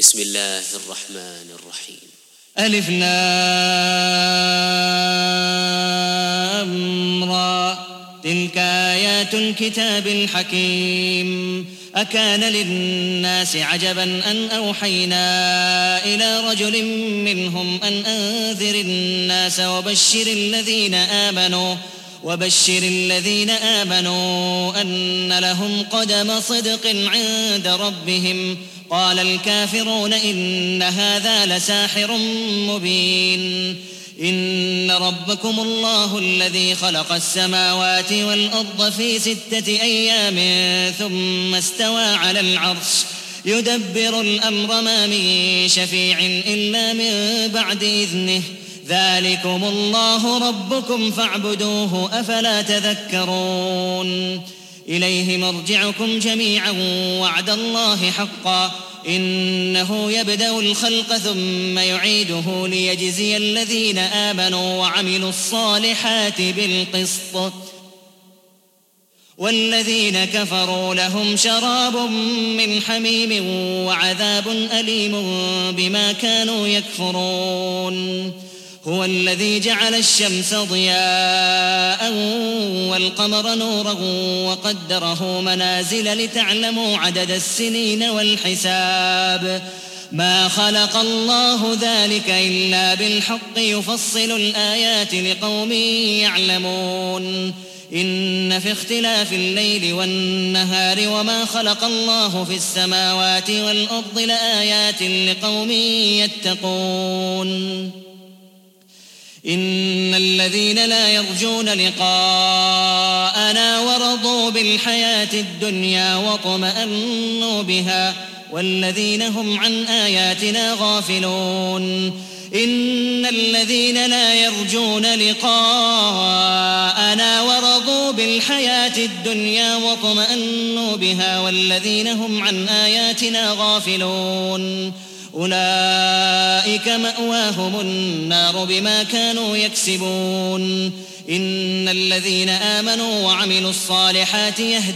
بسم الله الرحمن الرحيم. ألف لام را تلك آيات الكتاب الحكيم. أكان للناس عجبا أن أوحينا إلى رجل منهم أن أنذر الناس وبشر الذين آمنوا أن لهم قدم صدق عند ربهم. قال الكافرون إن هذا لساحر مبين. إن ربكم الله الذي خلق السماوات والأرض في 6 أيام ثم استوى على العرش يدبر الأمر ما من شفيع إلا من بعد إذنه. ذلكم الله ربكم فاعبدوه أفلا تذكرون. إليه مرجعكم جميعا وعد الله حقا إنه يبدأ الخلق ثم يعيده ليجزي الذين آمنوا وعملوا الصالحات بالقسط والذين كفروا لهم شراب من حميم وعذاب أليم بما كانوا يكفرون. هو الذي جعل الشمس ضياء والقمر نورا وقدره منازل لتعلموا عدد السنين والحساب. ما خلق الله ذلك إلا بالحق يفصل الآيات لقوم يعلمون. إن في اختلاف الليل والنهار وما خلق الله في السماوات والأرض لآيات لقوم يتقون. إن الذين لا يرجون لقاءنا ورضوا بالحياة الدنيا واطمأنوا بها والذين هم عن آياتنا غافلون. إن الذين لا يرجون لقاءنا ورضوا بالحياة الدنيا واطمأنوا بها والذين هم عن آياتنا غافلون أولئك مأواهم النار بما كانوا يكسبون. إن الذين آمنوا وعملوا الصالحات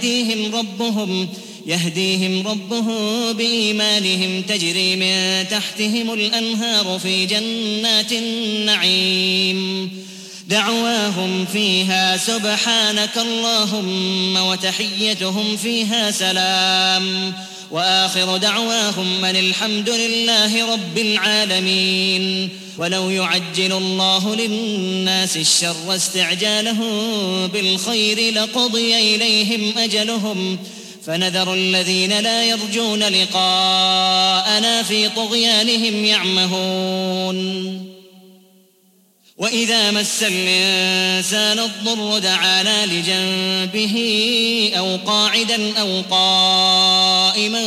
يهديهم ربهم بإيمانهم تجري من تحتهم الأنهار في جنات النعيم. دعواهم فيها سبحانك اللهم وتحيتهم فيها سلام وآخر دعواهم أن الحمد لله رب العالمين. ولو يعجل الله للناس الشر استعجالهم بالخير لقضي إليهم أجلهم فنذر الذين لا يرجون لقاءنا في طغيانهم يعمهون. وإذا مس الإنسان الضر دعانا لجنبه أو قاعدا أو قائما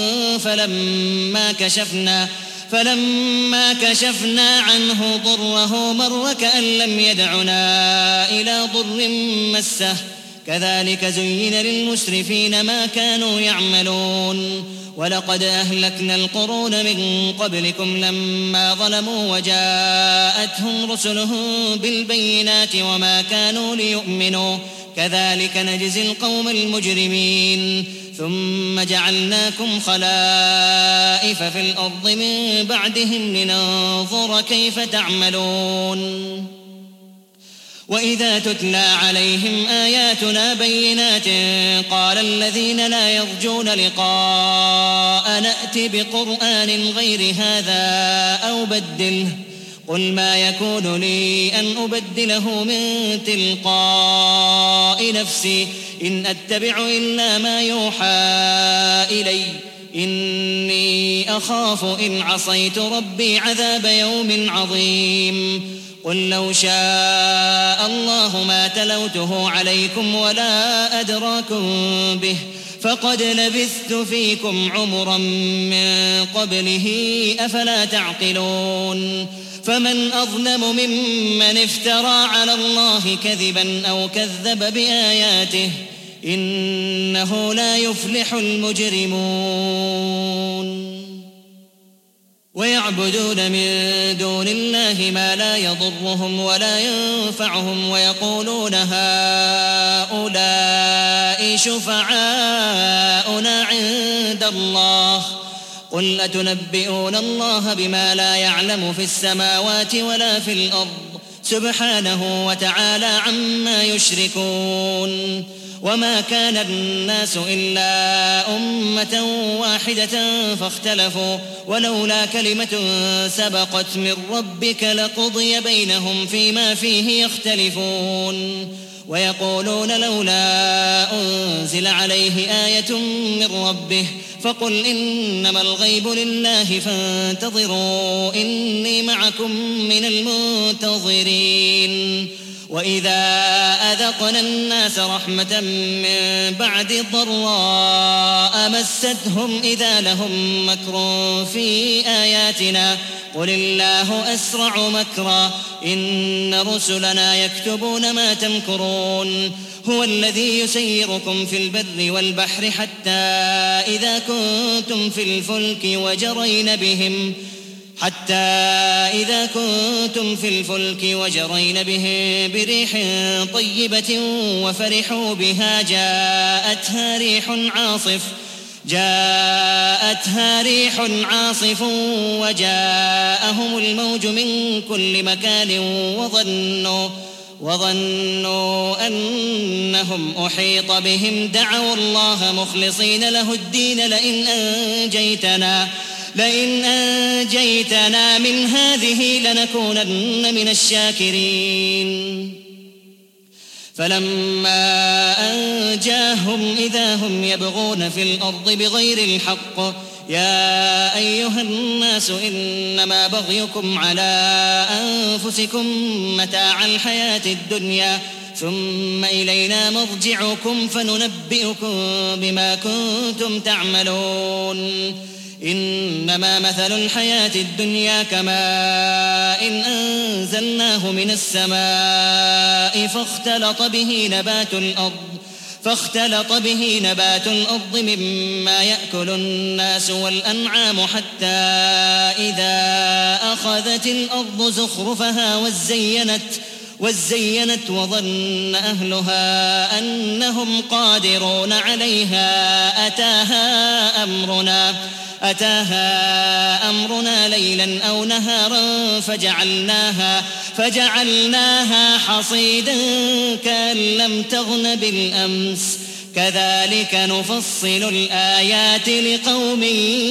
فلما كشفنا عنه ضره مر كأن لم يدعنا إلى ضر مسه. كذلك زين للمسرفين ما كانوا يعملون. ولقد أهلكنا القرون من قبلكم لما ظلموا وجاءتهم رسلهم بالبينات وما كانوا ليؤمنوا كذلك نجزي القوم المجرمين. ثم جعلناكم خلائف في الأرض من بعدهم لننظر كيف تعملون. وإذا تتلى عليهم آياتنا بينات قال الذين لا يرجون لقاء نأت بقرآن غير هذا أو بدله قل ما يكون لي أن أبدله من تلقاء نفسي إن أتبع إلا ما يوحى إلي إني أخاف إن عصيت ربي عذاب يوم عظيم. قل لو شاء الله ما تلوته عليكم ولا أدراكم به فقد لبثت فيكم عمرا من قبله أفلا تعقلون. فمن أظلم ممن افترى على الله كذبا أو كذب بآياته إنه لا يفلح المجرمون. ويعبدون من دون الله ما لا يضرهم ولا ينفعهم ويقولون هؤلاء شفعاؤنا عند الله قل أتنبئون الله بما لا يعلم في السماوات ولا في الأرض سبحانه وتعالى عما يشركون وما كان الناس إلا أمة واحدة فاختلفوا ولولا كلمة سبقت من ربك لقضي بينهم فيما فيه يختلفون ويقولون لولا أنزل عليه آية من ربه فقل إنما الغيب لله فانتظروا إني معكم من المنتظرين وإذا أذقنا الناس رحمة من بعد ضراء مستهم إذا لهم مكر في آياتنا قل الله أسرع مكرا إن رسلنا يكتبون ما تمكرون هو الذي يسيركم في البر والبحر حتى إذا كنتم في الفلك وجرين بهم بريح طيبة وفرحوا بها جاءتها ريح عاصف وجاءهم الموج من كل مكان وظنوا أنهم أحيط بهم دعوا الله مخلصين له الدين لئن أنجيتنا من هذه لنكونن من الشاكرين فلما أنجاهم إذا هم يبغون في الأرض بغير الحق يا أيها الناس إنما بغيكم على أنفسكم متاع الحياة الدنيا ثم إلينا مرجعكم فننبئكم بما كنتم تعملون إنما مثل الحياة الدنيا كماء إن أنزلناه من السماء فاختلط به نبات الأرض مما يأكل الناس والأنعام حتى إذا أخذت الأرض زخرفها وزينت وظن أهلها أنهم قادرون عليها أتاها أمرنا ليلا أو نهارا فجعلناها حصيدا كأن لم تغن بالأمس كذلك نفصل الآيات لقوم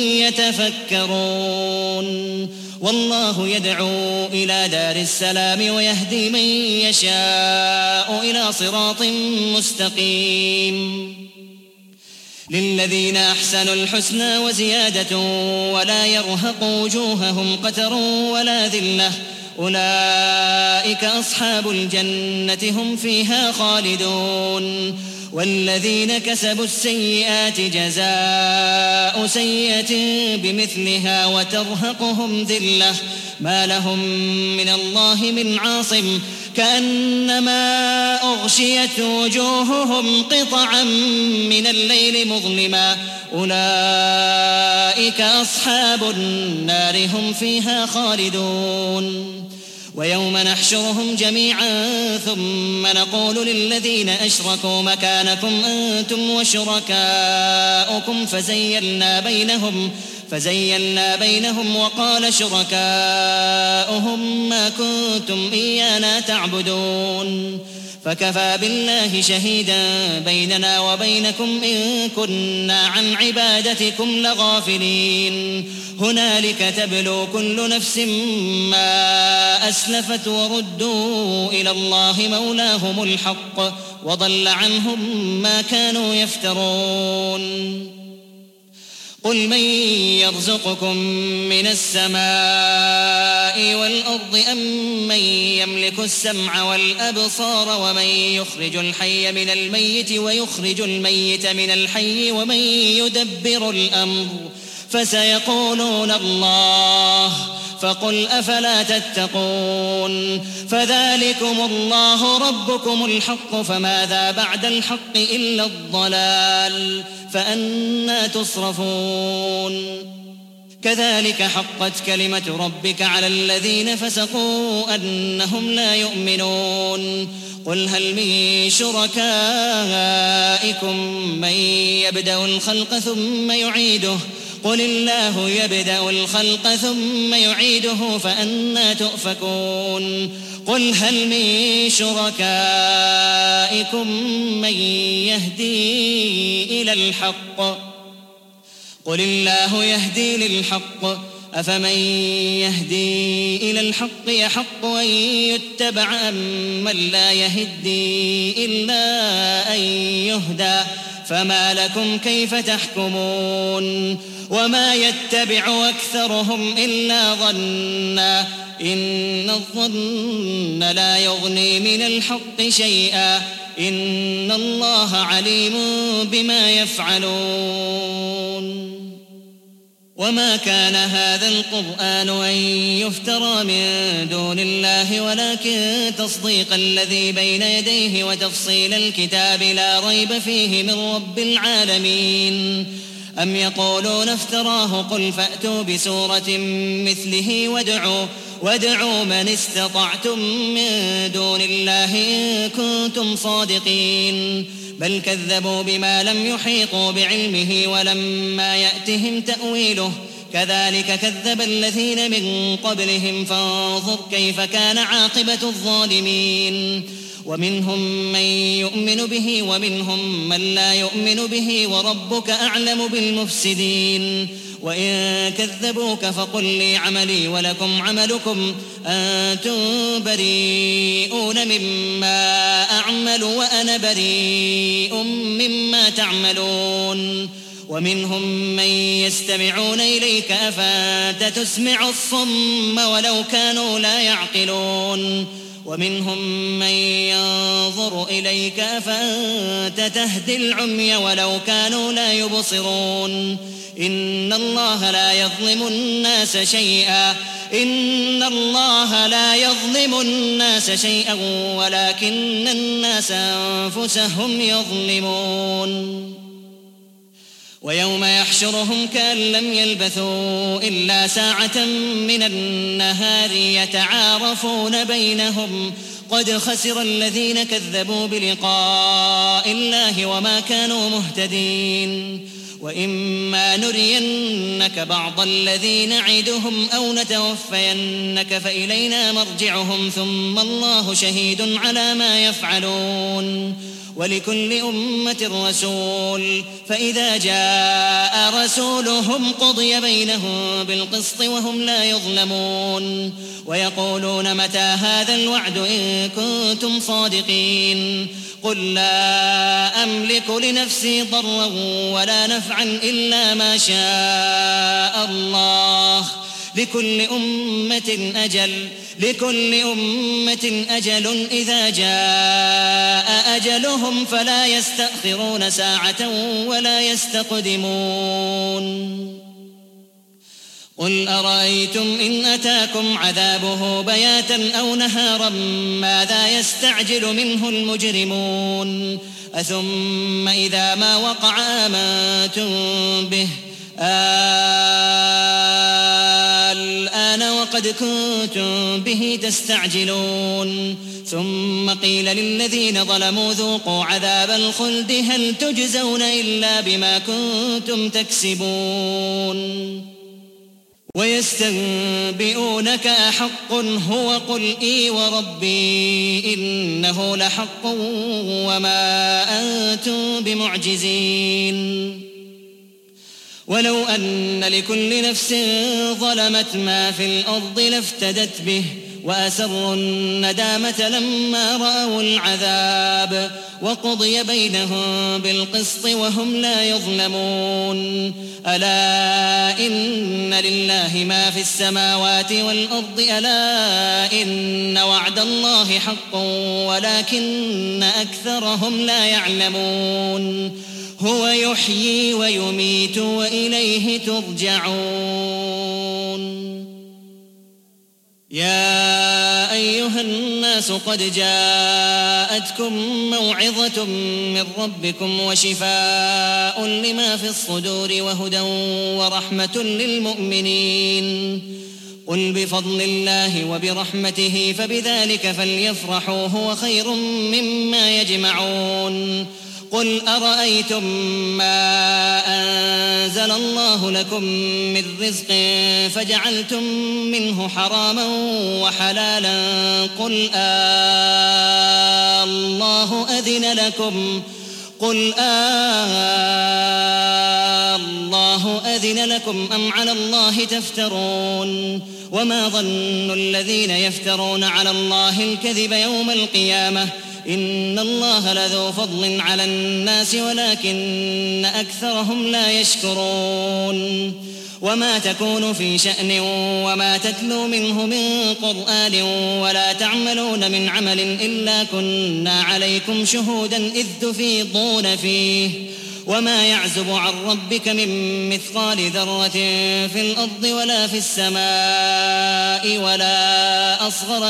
يتفكرون والله يدعو إلى دار السلام ويهدي من يشاء إلى صراط مستقيم للذين أحسنوا الحسنى وزيادة ولا يرهق وجوههم قتر ولا ذلة أولئك أصحاب الجنة هم فيها خالدون والذين كسبوا السيئات جزاء سيئة بمثلها وترهقهم ذلة ما لهم من الله من عاصم كأنما أغشيت وجوههم قطعا من الليل مظلما أولئك أصحاب النار هم فيها خالدون ويوم نحشرهم جميعا ثم نقول للذين أشركوا مكانكم أنتم وشركاؤكم فزيلنا بينهم وقال شركاؤهم ما كنتم إيانا تعبدون فكفى بالله شهيدا بيننا وبينكم إن كنا عن عبادتكم لغافلين هنالك تبلو كل نفس ما أسلفت وردوا إلى الله مولاهم الحق وضل عنهم ما كانوا يفترون قل من يرزقكم من السماء والأرض أم من يملك السمع والأبصار ومن يخرج الحي من الميت ويخرج الميت من الحي ومن يدبر الأمر فسيقولون الله فقل أفلا تتقون فذلكم الله ربكم الحق فماذا بعد الحق إلا الضلال فأنى تصرفون كذلك حقت كلمة ربك على الذين فسقوا أنهم لا يؤمنون قل هل من شركائكم من يبدأ الخلق ثم يعيده قل الله يبدأ الخلق ثم يعيده فأنى تؤفكون قل هل من شركائكم من يهدي إلى الحق قل الله يهدي للحق أفمن يهدي إلى الحق يحق أن يتبع أمن لا يهدي إلا أن يهدى فما لكم كيف تحكمون وما يتبع أكثرهم إلا ظنا إن الظن لا يغني من الحق شيئا إن الله عليم بما يفعلون وما كان هذا القرآن أن يفترى من دون الله ولكن تصديق الذي بين يديه وتفصيل الكتاب لا ريب فيه من رب العالمين أم يقولون افتراه قل فأتوا بسورة مثله وادعوا من استطعتم من دون الله إن كنتم صادقين بل كذبوا بما لم يحيطوا بعلمه ولما يأتهم تأويله كذلك كذب الذين من قبلهم فانظر كيف كان عاقبة الظالمين ومنهم من يؤمن به ومنهم من لا يؤمن به وربك أعلم بالمفسدين وإن كذبوك فقل لي عملي ولكم عملكم أنتم بريئون مما أعمل وأنا بريء مما تعملون ومنهم من يستمعون إليك أفأنت تسمع الصم ولو كانوا لا يعقلون ومنهم من ينظر إليك أفأنت تهدي العمي ولو كانوا لا يبصرون إن الله لا يظلم الناس شيئا ولكن الناس أنفسهم يظلمون ويوم يحشرهم كأن لم يلبثوا إلا ساعة من النهار يتعارفون بينهم قد خسر الذين كذبوا بلقاء الله وما كانوا مهتدين وإما نرينك بعض الذي نعدهم أو نتوفينك فإلينا مرجعهم ثم الله شهيد على ما يفعلون ولكل أمة رسول فإذا جاء رسولهم قضي بينهم بالقسط وهم لا يظلمون ويقولون متى هذا الوعد إن كنتم صادقين قل لا أملك لنفسي ضرا ولا نفعا إلا ما شاء الله لكل أمة أجل إذا جاء أجلهم فلا يستأخرون ساعة ولا يستقدمون قل أرأيتم إن أتاكم عذابه بياتا أو نهارا ماذا يستعجل منه المجرمون أثم إذا ما وقع آمنتم به الآن وقد كنتم به تستعجلون ثم قيل للذين ظلموا ذوقوا عذاب الخلد هل تجزون إلا بما كنتم تكسبون ويستنبئونك أحق هو قل إي وربي إنه لحق وما أنتم بمعجزين ولو أن لكل نفس ظلمت ما في الأرض لافتدت به وأسروا الندامة لما رأوا العذاب وقضي بينهم بالقسط وهم لا يظلمون ألا إن لله ما في السماوات والأرض ألا إن وعد الله حق ولكن أكثرهم لا يعلمون هو يحيي ويميت وإليه ترجعون يا أيها الناس قد جاءتكم موعظة من ربكم وشفاء لما في الصدور وهدى ورحمة للمؤمنين قل بفضل الله وبرحمته فبذلك فليفرحوا هو خير مما يجمعون قل أرأيتم ما أنزل الله لكم من رزق فجعلتم منه حراما وحلالا قل الله أذن لكم أم على الله تفترون وما ظن الذين يفترون على الله الكذب يوم القيامة إن الله لذو فضل على الناس ولكن أكثرهم لا يشكرون وما تكون في شأن وما تتلو منه من قرآن ولا تعملون من عمل إلا كنا عليكم شهودا إذ تفيضون فيه وما يعزب عن ربك من مثقال ذرة في الأرض ولا في السماء ولا أصغر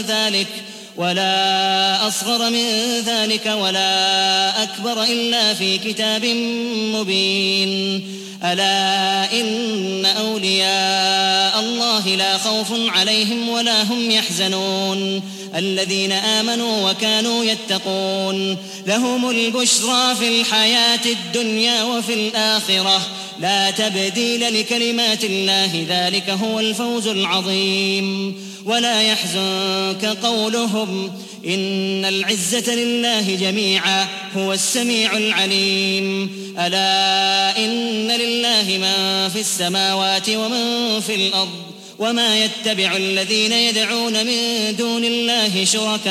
من ذلك ولا أكبر إلا في كتاب مبين ألا إن أولياء الله لا خوف عليهم ولا هم يحزنون الذين آمنوا وكانوا يتقون لهم البشرى في الحياة الدنيا وفي الآخرة لا تبديل لكلمات الله ذلك هو الفوز العظيم ولا يحزنك قولهم إن العزة لله جميعا هو السميع العليم ألا إن لله من في السماوات ومن في الأرض وما يتبع الذين يدعون من دون الله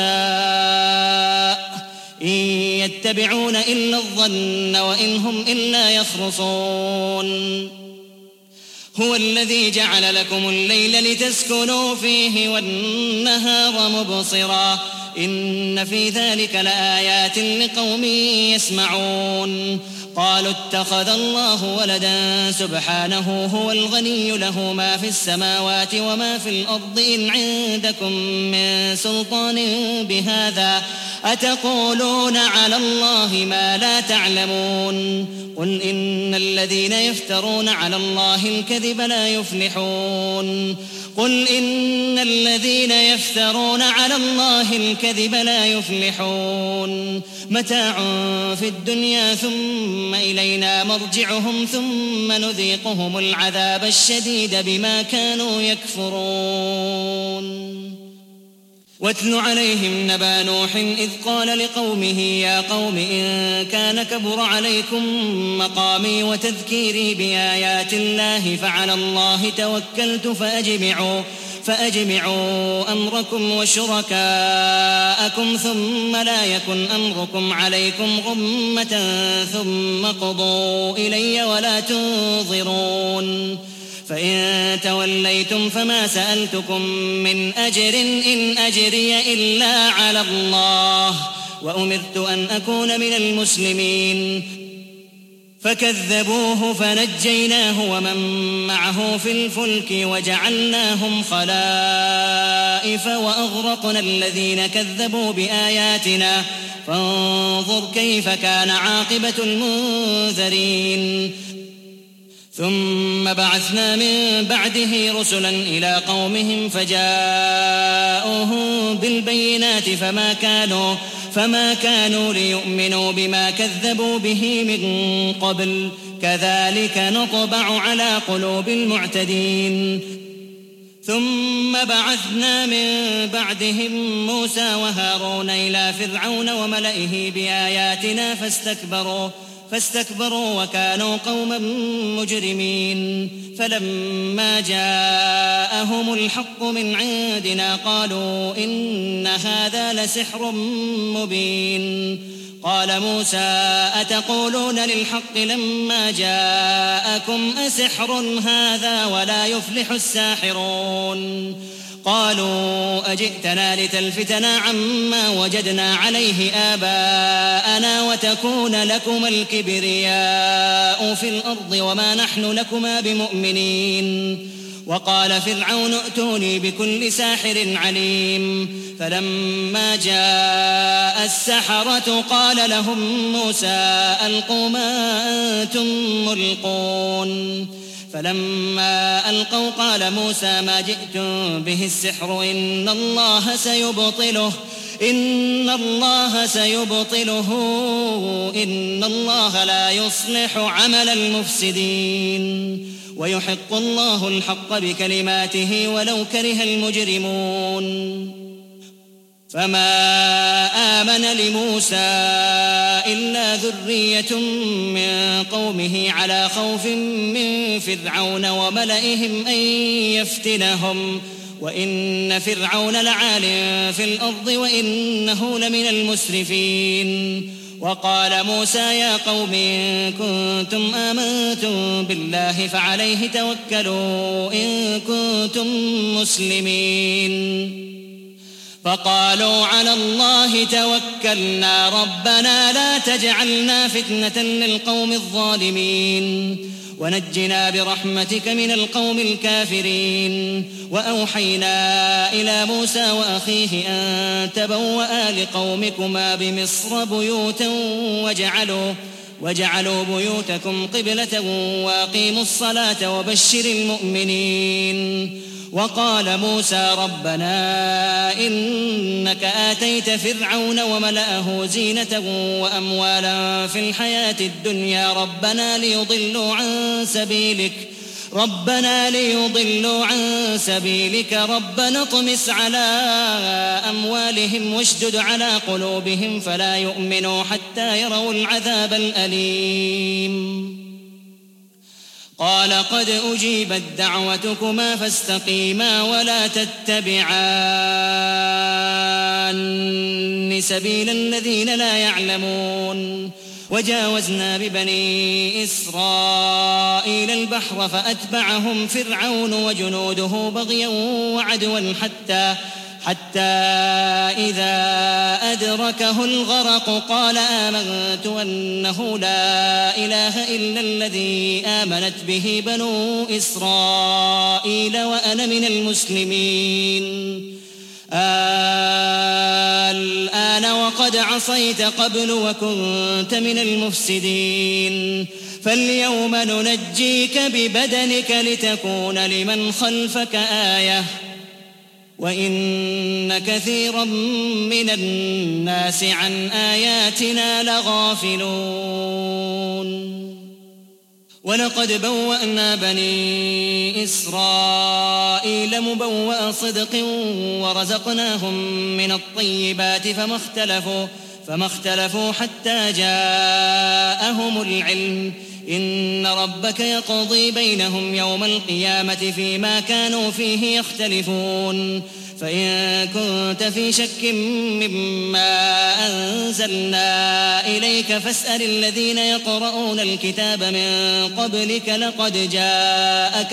شركاء إن يتبعون إلا الظن وإن هم إلا يخرصون هو الذي جعل لكم الليل لتسكنوا فيه والنهار مبصرا إن في ذلك لآيات لقوم يسمعون قالوا اتخذ الله ولدا سبحانه هو الغني له ما في السماوات وما في الأرض إن عندكم من سلطان بهذا أتقولون على الله ما لا تعلمون قل إن الذين يفترون على الله الكذب لا يفلحون متاع في الدنيا ثم إلينا مرجعهم ثم نذيقهم العذاب الشديد بما كانوا يكفرون واتل عليهم نبأ نوح إذ قال لقومه يا قوم إن كان كبر عليكم مقامي وتذكيري بآيات الله فعلى الله توكلت فأجمعوا أمركم وشركاءكم ثم لا يكن أمركم عليكم غمة ثم قضوا إلي ولا تنظرون فإن توليتم فما سألتكم من أجر إن أجري إلا على الله وأمرت أن أكون من المسلمين فكذبوه فنجيناه ومن معه في الفلك وجعلناهم خلائف وأغرقنا الذين كذبوا بآياتنا فانظر كيف كان عاقبة المنذرين ثم بعثنا من بعده رسلا إلى قومهم فجاءوهم بالبينات فما كانوا ليؤمنوا بما كذبوا به من قبل كذلك نطبع على قلوب المعتدين ثم بعثنا من بعدهم موسى وهارون إلى فرعون وملئه بآياتنا فاستكبروا وكانوا قوما مجرمين فلما جاءهم الحق من عندنا قالوا إن هذا لسحر مبين قال موسى أتقولون للحق لما جاءكم أسحر هذا ولا يفلح الساحرون قالوا أجئتنا لتلفتنا عما وجدنا عليه آباءنا وتكون لكما الكبرياء في الأرض وما نحن لكما بمؤمنين وقال فرعون ائتوني بكل ساحر عليم فلما جاء السحرة قال لهم موسى ألقوا ما أنتم ملقون فلما ألقوا قال موسى ما جئتم به السحر إن الله إن الله سيبطله إن الله لا يصلح عمل المفسدين ويحق الله الحق بكلماته ولو كره المجرمون فما آمن لموسى إلا ذرية من قومه على خوف من فرعون وملئهم أن يفتنهم وإن فرعون لعال في الأرض وإنه لمن المسرفين وقال موسى يا قوم إن كنتم آمنتم بالله فعليه توكلوا إن كنتم مسلمين فقالوا على الله توكلنا ربنا لا تجعلنا فتنة للقوم الظالمين ونجنا برحمتك من القوم الكافرين وأوحينا إلى موسى وأخيه أن تبوأ لقومكما بمصر بيوتا وجعلوا بيوتكم قبلة وأقيموا الصلاة وبشر المؤمنين وقال موسى ربنا إنك آتيت فرعون وملأه زينة وأموالا في الحياة الدنيا ربنا ليضلوا عن سبيلك ربنا اطمس على أموالهم واشدد على قلوبهم فلا يؤمنوا حتى يروا العذاب الأليم قال قد أجيبت دعوتكما فاستقيما ولا تتبعان سبيل الذين لا يعلمون وجاوزنا ببني إسرائيل البحر فأتبعهم فرعون وجنوده بغيا وعدوا حتى إذا أدركه الغرق قال آمنت أنه لا إله إلا الذي آمنت به بنو إسرائيل وأنا من المسلمين الآن وقد عصيت قبل وكنت من المفسدين فاليوم ننجيك ببدنك لتكون لمن خلفك آية وإن كثيرا من الناس عن آياتنا لغافلون ولقد بوأنا بني إسرائيل مبوأ صدق ورزقناهم من الطيبات فما اختلفوا حتى جاءهم العلم إن ربك يقضي بينهم يوم القيامة فيما كانوا فيه يختلفون فإن كنت في شك مما أنزلنا إليك فاسأل الذين يقرؤون الكتاب من قبلك لقد جاءك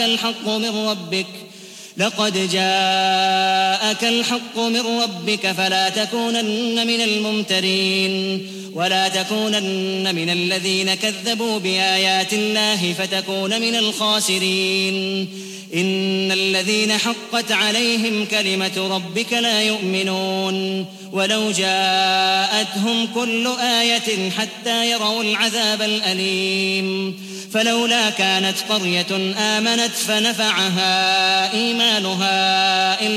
الحق من ربك فلا تكونن من الممترين ولا تكونن من الذين كذبوا بآيات الله فتكون من الخاسرين إن الذين حقت عليهم كلمة ربك لا يؤمنون ولو جاءتهم كل آية حتى يروا العذاب الأليم فلولا كانت قرية آمنت فنفعها إيمانها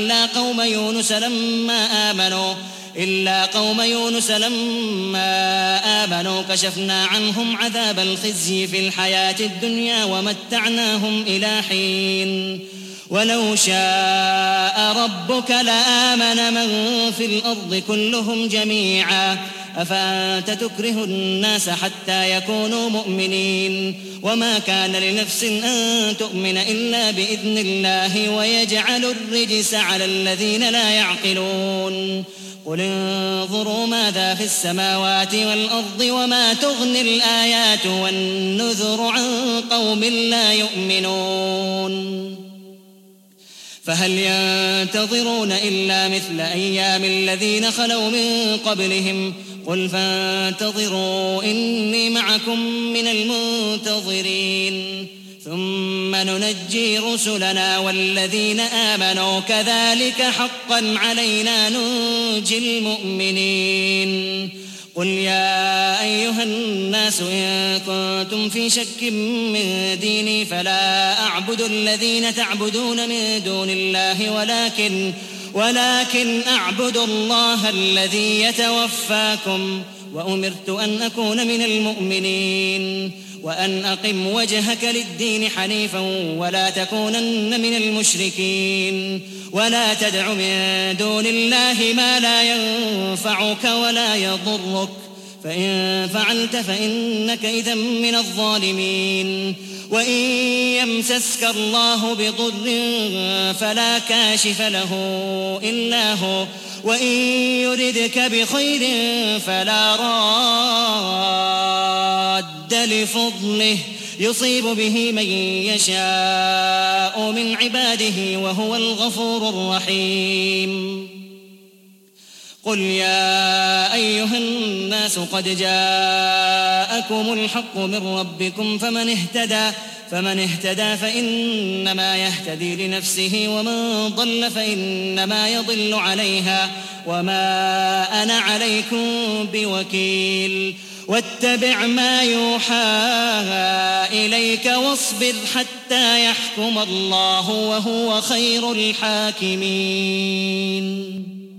إلا قوم يونس لما آمنوا كشفنا عنهم عذاب الخزي في الحياة الدنيا ومتعناهم إلى حين ولو شاء ربك لآمن من في الأرض كلهم جميعا أفأنت تكره الناس حتى يكونوا مؤمنين وما كان لنفس أن تؤمن إلا بإذن الله ويجعل الرجس على الذين لا يعقلون قل انظروا ماذا في السماوات والأرض وما تغني الآيات والنذر عن قوم لا يؤمنون فهل ينتظرون إلا مثل أيام الذين خلوا من قبلهم قل فانتظروا إني معكم من المنتظرين ثم ننجي رسلنا والذين آمنوا كذلك حقا علينا ننجي المؤمنين قل يا أيها الناس إن كنتم في شك من ديني فلا أعبد الذين تعبدون من دون الله ولكن أعبد الله الذي يتوفاكم وأمرت أن أكون من المؤمنين وأن أقم وجهك للدين حنيفا ولا تكونن من المشركين ولا تدع من دون الله ما لا ينفعك ولا يضرك فإن فعلت فإنك إذا من الظالمين وإن يمسسك الله بضر فلا كاشف له إلا هو وإن يردك بخير فلا راد لفضله يصيب به من يشاء من عباده وهو الغفور الرحيم قل يا أيها الناس قد جاءكم الحق من ربكم فمن اهتدى فإنما يهتدي لنفسه ومن ضل فإنما يضل عليها وما أنا عليكم بوكيل واتبع ما يوحى إليك واصبر حتى يحكم الله وهو خير الحاكمين